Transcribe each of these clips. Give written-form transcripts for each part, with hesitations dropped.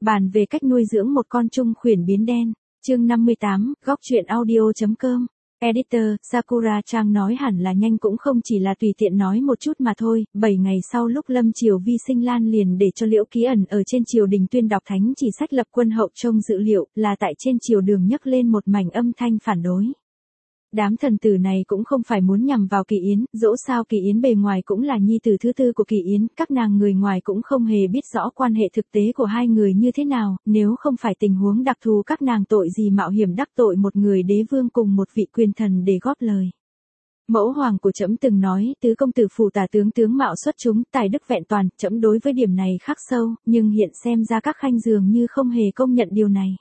Bàn về cách nuôi dưỡng một con trung khuyển biến đen. Chương 58, góc truyện audio.com. Editor, Sakura Trang nói hẳn là nhanh cũng không chỉ là tùy tiện nói một chút mà thôi. 7 ngày sau lúc lâm triều Vi Sinh Lan liền để cho Liễu Ký Ẩn ở trên triều đình tuyên đọc thánh chỉ sách lập quân hậu trông dự liệu, là tại trên triều đường nhấc lên một mảnh âm thanh phản đối. Đám thần tử này cũng không phải muốn nhằm vào Kỳ Yến, dẫu sao Kỳ Yến bề ngoài cũng là nhi tử thứ tư của Kỳ Yến, các nàng người ngoài cũng không hề biết rõ quan hệ thực tế của hai người như thế nào, nếu không phải tình huống đặc thù các nàng tội gì mạo hiểm đắc tội một người đế vương cùng một vị quyền thần để góp lời. Mẫu hoàng của trẫm từng nói, tứ công tử phủ tả tướng mạo xuất chúng, tài đức vẹn toàn, trẫm đối với điểm này khắc sâu, nhưng hiện xem ra các khanh dường như không hề công nhận điều này.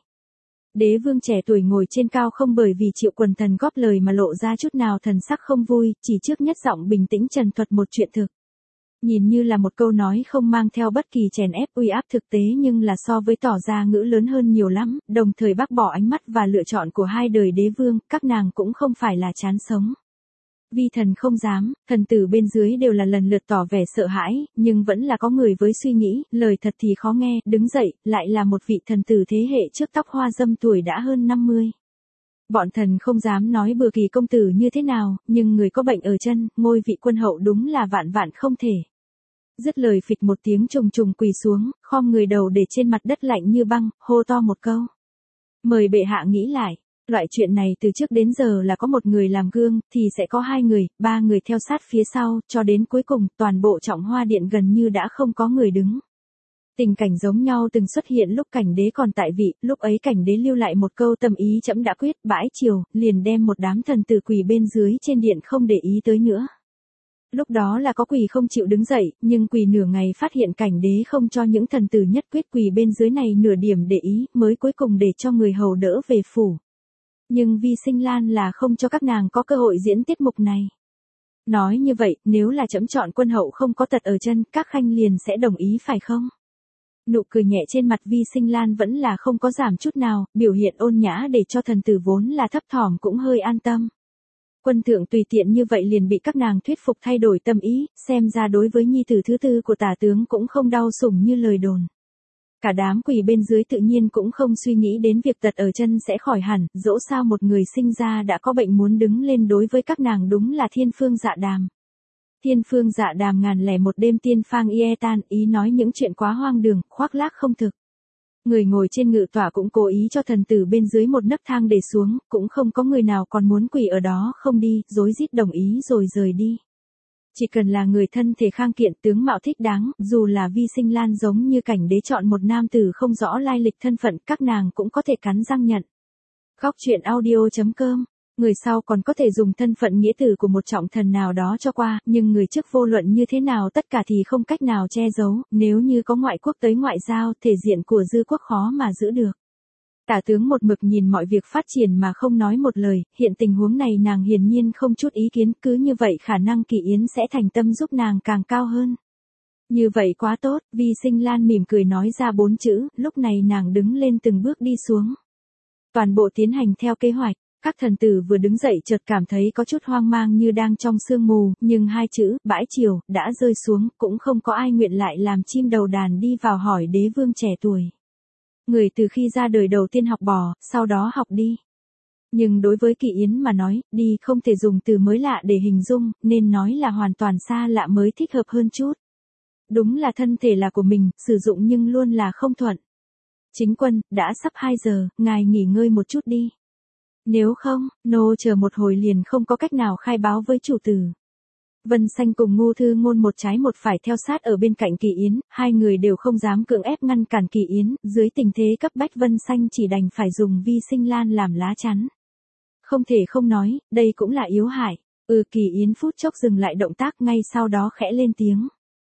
Đế vương trẻ tuổi ngồi trên cao không bởi vì Triệu quần thần góp lời mà lộ ra chút nào thần sắc không vui, chỉ trước nhất giọng bình tĩnh trần thuật một chuyện thực. Nhìn như là một câu nói không mang theo bất kỳ chèn ép uy áp thực tế nhưng là so với tỏ ra ngữ lớn hơn nhiều lắm, đồng thời bác bỏ ánh mắt và lựa chọn của hai đời đế vương, các nàng cũng không phải là chán sống. Vi thần không dám, thần tử bên dưới đều là lần lượt tỏ vẻ sợ hãi, nhưng vẫn là có người với suy nghĩ, lời thật thì khó nghe, đứng dậy, lại là một vị thần tử thế hệ trước tóc hoa dâm tuổi đã hơn 50. Bọn thần không dám nói bừa Kỳ công tử như thế nào, nhưng người có bệnh ở chân, ngôi vị quân hậu đúng là vạn vạn không thể. Dứt lời phịch một tiếng trùng trùng quỳ xuống, khom người đầu để trên mặt đất lạnh như băng, hô to một câu. Mời bệ hạ nghĩ lại. Loại chuyện này từ trước đến giờ là có một người làm gương, thì sẽ có 2 người, 3 người theo sát phía sau, cho đến cuối cùng, toàn bộ Trọng Hoa Điện gần như đã không có người đứng. Tình cảnh giống nhau từng xuất hiện lúc cảnh đế còn tại vị, lúc ấy cảnh đế lưu lại một câu tâm ý trẫm đã quyết, bãi triều, liền đem một đám thần tử quỳ bên dưới trên điện không để ý tới nữa. Lúc đó là có quỳ không chịu đứng dậy, nhưng quỳ nửa ngày phát hiện cảnh đế không cho những thần tử nhất quyết quỳ bên dưới này nửa điểm để ý, mới cuối cùng để cho người hầu đỡ về phủ. Nhưng Vi Sinh Lan là không cho các nàng có cơ hội diễn tiết mục này. Nói như vậy, nếu là trẫm chọn quân hậu không có tật ở chân, các khanh liền sẽ đồng ý phải không? Nụ cười nhẹ trên mặt Vi Sinh Lan vẫn là không có giảm chút nào, biểu hiện ôn nhã để cho thần tử vốn là thấp thỏm cũng hơi an tâm. Quân thượng tùy tiện như vậy liền bị các nàng thuyết phục thay đổi tâm ý, xem ra đối với nhi tử thứ tư của tả tướng cũng không đau sủng như lời đồn. Cả đám quỳ bên dưới tự nhiên cũng không suy nghĩ đến việc tật ở chân sẽ khỏi hẳn, dẫu sao một người sinh ra đã có bệnh muốn đứng lên đối với các nàng đúng là thiên phương dạ đàm. Thiên phương dạ đàm 1001 đêm tiên phang tan, ý nói những chuyện quá hoang đường, khoác lác không thực. Người ngồi trên ngự tọa cũng cố ý cho thần tử bên dưới một nấc thang để xuống, cũng không có người nào còn muốn quỳ ở đó không đi, rối rít đồng ý rồi rời đi. Chỉ cần là người thân thể khang kiện tướng mạo thích đáng, dù là Vi Sinh Lan giống như cảnh đế chọn một nam tử không rõ lai lịch thân phận, các nàng cũng có thể cắn răng nhận. Góc truyện audio.com. Người sau còn có thể dùng thân phận nghĩa tử của một trọng thần nào đó cho qua, nhưng người trước vô luận như thế nào tất cả thì không cách nào che giấu, nếu như có ngoại quốc tới ngoại giao, thể diện của dư quốc khó mà giữ được. Tả tướng một mực nhìn mọi việc phát triển mà không nói một lời, hiện tình huống này nàng hiển nhiên không chút ý kiến, cứ như vậy khả năng Kỳ Yến sẽ thành tâm giúp nàng càng cao hơn. Như vậy quá tốt, Vi Sinh Lan mỉm cười nói ra 4 chữ, lúc này nàng đứng lên từng bước đi xuống. Toàn bộ tiến hành theo kế hoạch, các thần tử vừa đứng dậy chợt cảm thấy có chút hoang mang như đang trong sương mù, nhưng 2 chữ, bãi triều, đã rơi xuống, cũng không có ai nguyện lại làm chim đầu đàn đi vào hỏi đế vương trẻ tuổi. Người từ khi ra đời đầu tiên học bò, sau đó học đi. Nhưng đối với Kỳ Yến mà nói, đi không thể dùng từ mới lạ để hình dung, nên nói là hoàn toàn xa lạ mới thích hợp hơn chút. Đúng là thân thể là của mình, sử dụng nhưng luôn là không thuận. Chính quân, đã sắp 2 giờ, ngài nghỉ ngơi một chút đi. Nếu không, nô chờ một hồi liền không có cách nào khai báo với chủ tử. Vân Xanh cùng Ngô Thư Ngôn một trái một phải theo sát ở bên cạnh Kỳ Yến, 2 người đều không dám cưỡng ép ngăn cản Kỳ Yến, dưới tình thế cấp bách Vân Xanh chỉ đành phải dùng Vi Sinh Lan làm lá chắn. Không thể không nói, đây cũng là yếu hại. Kỳ Yến phút chốc dừng lại động tác ngay sau đó khẽ lên tiếng.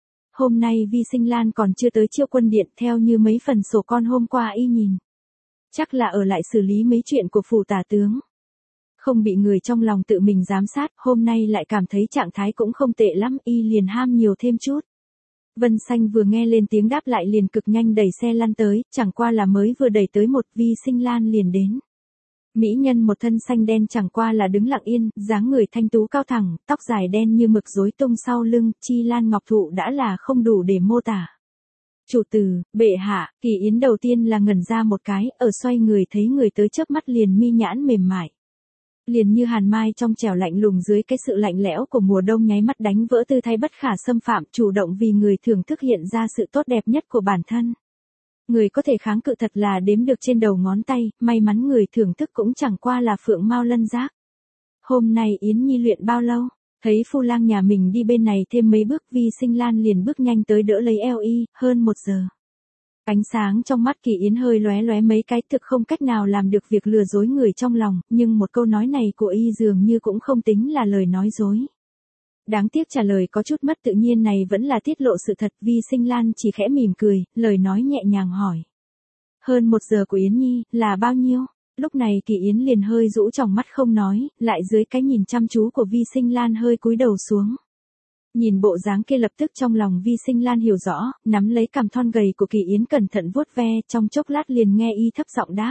Hôm nay Vi Sinh Lan còn chưa tới Triệu quân điện theo như mấy phần sổ con hôm qua y nhìn. Chắc là ở lại xử lý mấy chuyện của phủ tả tướng. Không bị người trong lòng tự mình giám sát, hôm nay lại cảm thấy trạng thái cũng không tệ lắm, y liền ham nhiều thêm chút. Vân Xanh vừa nghe lên tiếng đáp lại liền cực nhanh đẩy xe lăn tới, chẳng qua là mới vừa đẩy tới một Vi Sinh Lan liền đến. Mỹ nhân một thân xanh đen chẳng qua là đứng lặng yên, dáng người thanh tú cao thẳng, tóc dài đen như mực rối tung sau lưng, chi lan ngọc thụ đã là không đủ để mô tả. Chủ tử, bệ hạ, Kỳ Yến đầu tiên là ngẩn ra một cái, ở xoay người thấy người tới chớp mắt liền mi nhãn mềm mại. Liền như hàn mai trong trẻo lạnh lùng dưới cái sự lạnh lẽo của mùa đông nháy mắt đánh vỡ tư thái bất khả xâm phạm, chủ động vì người thưởng thức hiện ra sự tốt đẹp nhất của bản thân. Người có thể kháng cự thật là đếm được trên đầu ngón tay, may mắn người thưởng thức cũng chẳng qua là Phượng Mao Lân Giác. Hôm nay Yến Nhi luyện bao lâu? Thấy phu lang nhà mình đi bên này thêm mấy bước, Vi Sinh Lan liền bước nhanh tới đỡ lấy eo y, hơn 1 giờ. Ánh sáng trong mắt Kỳ Yến hơi lóe lóe mấy cái, thực không cách nào làm được việc lừa dối người trong lòng, nhưng một câu nói này của y dường như cũng không tính là lời nói dối. Đáng tiếc trả lời có chút mất tự nhiên này vẫn là tiết lộ sự thật. Vi Sinh Lan chỉ khẽ mỉm cười, lời nói nhẹ nhàng hỏi. Hơn 1 giờ của Yến Nhi, là bao nhiêu? Lúc này Kỳ Yến liền hơi rũ tròng mắt không nói, lại dưới cái nhìn chăm chú của Vi Sinh Lan hơi cúi đầu xuống. Nhìn bộ dáng kia lập tức trong lòng Vi Sinh Lan hiểu rõ, nắm lấy cằm thon gầy của Kỳ Yến cẩn thận vuốt ve, trong chốc lát liền nghe y thấp giọng đáp.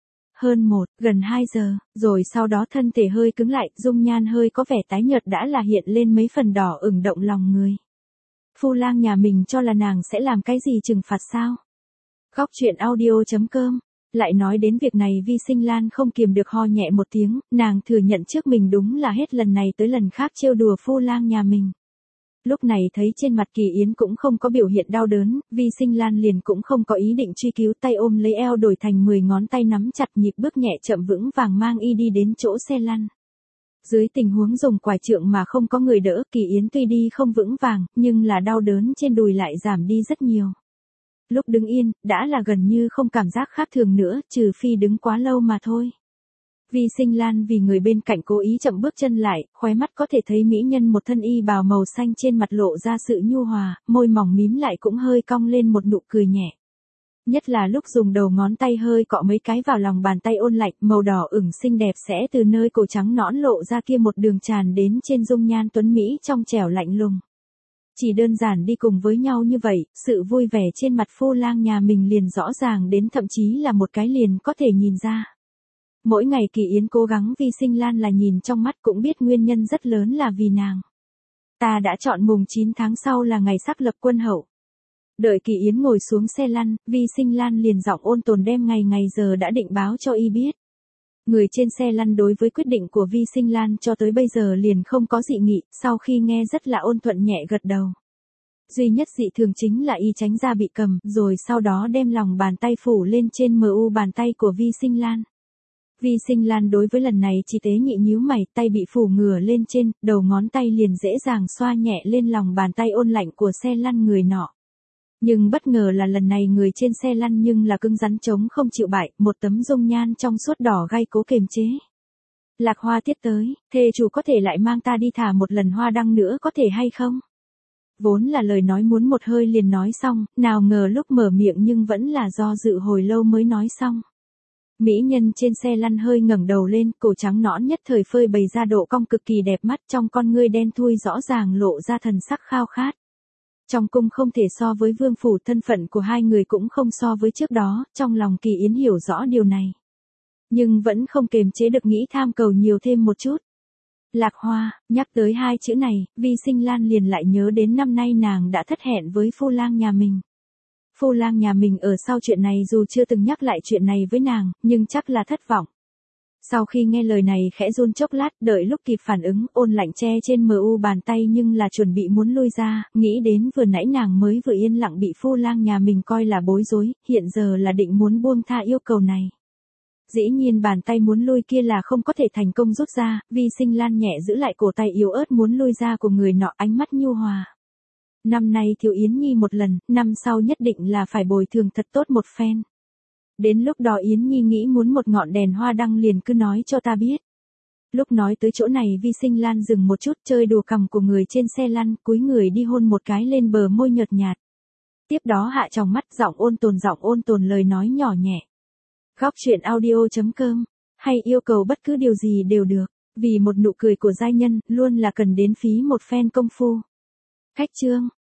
Gần 2 giờ, rồi sau đó thân thể hơi cứng lại, dung nhan hơi có vẻ tái nhợt đã là hiện lên mấy phần đỏ ửng động lòng người. Phu lang nhà mình cho là nàng sẽ làm cái gì trừng phạt sao? Góc truyện audio.com. Lại nói đến việc này Vi Sinh Lan không kiềm được ho nhẹ một tiếng, nàng thừa nhận trước mình đúng là hết lần này tới lần khác trêu đùa phu lang nhà mình. Lúc này thấy trên mặt Kỳ Yến cũng không có biểu hiện đau đớn, Vi Sinh Lan liền cũng không có ý định truy cứu, tay ôm lấy eo đổi thành 10 ngón tay nắm chặt, nhịp bước nhẹ chậm vững vàng mang y đi đến chỗ xe lăn. Dưới tình huống dùng quải trượng mà không có người đỡ, Kỳ Yến tuy đi không vững vàng, nhưng là đau đớn trên đùi lại giảm đi rất nhiều. Lúc đứng yên, đã là gần như không cảm giác khác thường nữa, trừ phi đứng quá lâu mà thôi. Vi Sinh Lan vì người bên cạnh cố ý chậm bước chân lại, khóe mắt có thể thấy mỹ nhân một thân y bào màu xanh trên mặt lộ ra sự nhu hòa, môi mỏng mím lại cũng hơi cong lên một nụ cười nhẹ. Nhất là lúc dùng đầu ngón tay hơi cọ mấy cái vào lòng bàn tay ôn lạnh, màu đỏ ửng xinh đẹp sẽ từ nơi cổ trắng nõn lộ ra kia một đường tràn đến trên dung nhan tuấn mỹ trong trẻo lạnh lùng. Chỉ đơn giản đi cùng với nhau như vậy, sự vui vẻ trên mặt phu lang nhà mình liền rõ ràng đến, thậm chí là một cái liền có thể nhìn ra. Mỗi ngày Kỳ Yến cố gắng Vi Sinh Lan là nhìn trong mắt cũng biết nguyên nhân rất lớn là vì nàng. Ta đã chọn mùng 9 tháng sau là ngày xác lập quân hậu. Đợi Kỳ Yến ngồi xuống xe lăn, Vi Sinh Lan liền giọng ôn tồn đem ngày giờ đã định báo cho y biết. Người trên xe lăn đối với quyết định của Vi Sinh Lan cho tới bây giờ liền không có dị nghị, sau khi nghe rất là ôn thuận nhẹ gật đầu. Duy nhất dị thường chính là y tránh ra bị cầm, rồi sau đó đem lòng bàn tay phủ lên trên mu bàn tay của Vi Sinh Lan. Vi Sinh Lan đối với lần này chỉ tế nhị nhíu mày, tay bị phủ ngửa lên trên, đầu ngón tay liền dễ dàng xoa nhẹ lên lòng bàn tay ôn lạnh của xe lăn người nọ. Nhưng bất ngờ là lần này người trên xe lăn nhưng là cứng rắn chống không chịu bại, một tấm dung nhan trong suốt đỏ gay cố kiềm chế. Lạc Hoa Tiết tới, thề chủ có thể lại mang ta đi thả một lần hoa đăng nữa có thể hay không? Vốn là lời nói muốn một hơi liền nói xong, nào ngờ lúc mở miệng nhưng vẫn là do dự hồi lâu mới nói xong. Mỹ nhân trên xe lăn hơi ngẩng đầu lên, cổ trắng nõn nhất thời phơi bày ra độ cong cực kỳ đẹp mắt, trong con ngươi đen thui rõ ràng lộ ra thần sắc khao khát. Trong cung không thể so với vương phủ, thân phận của hai người cũng không so với trước đó, trong lòng Kỳ Yến hiểu rõ điều này. Nhưng vẫn không kềm chế được nghĩ tham cầu nhiều thêm một chút. Lạc Hoa, nhắc tới 2 chữ này, Vi Sinh Lan liền lại nhớ đến năm nay nàng đã thất hẹn với phu lang nhà mình. Phu lang nhà mình ở sau chuyện này dù chưa từng nhắc lại chuyện này với nàng, nhưng chắc là thất vọng. Sau khi nghe lời này khẽ run chốc lát, đợi lúc kịp phản ứng, ôn lạnh che trên mu bàn tay nhưng là chuẩn bị muốn lui ra, nghĩ đến vừa nãy nàng mới vừa yên lặng bị phu lang nhà mình coi là bối rối, hiện giờ là định muốn buông tha yêu cầu này. Dĩ nhiên bàn tay muốn lui kia là không có thể thành công rút ra, Vi Sinh Lan nhẹ giữ lại cổ tay yếu ớt muốn lui ra của người nọ, ánh mắt nhu hòa. Năm nay thiếu Yến Nhi một lần, năm sau nhất định là phải bồi thường thật tốt một phen. Đến lúc đó Yến Nhi nghĩ muốn một ngọn đèn hoa đăng liền cứ nói cho ta biết. Lúc nói tới chỗ này Vi Sinh Lan dừng một chút, chơi đùa cằm của người trên xe lăn, cúi người đi hôn một cái lên bờ môi nhợt nhạt. Tiếp đó hạ tròng mắt, giọng ôn tồn lời nói nhỏ nhẹ. Góc truyện audio.com, hay yêu cầu bất cứ điều gì đều được, vì một nụ cười của giai nhân, luôn là cần đến phí một phen công phu. Khách chương.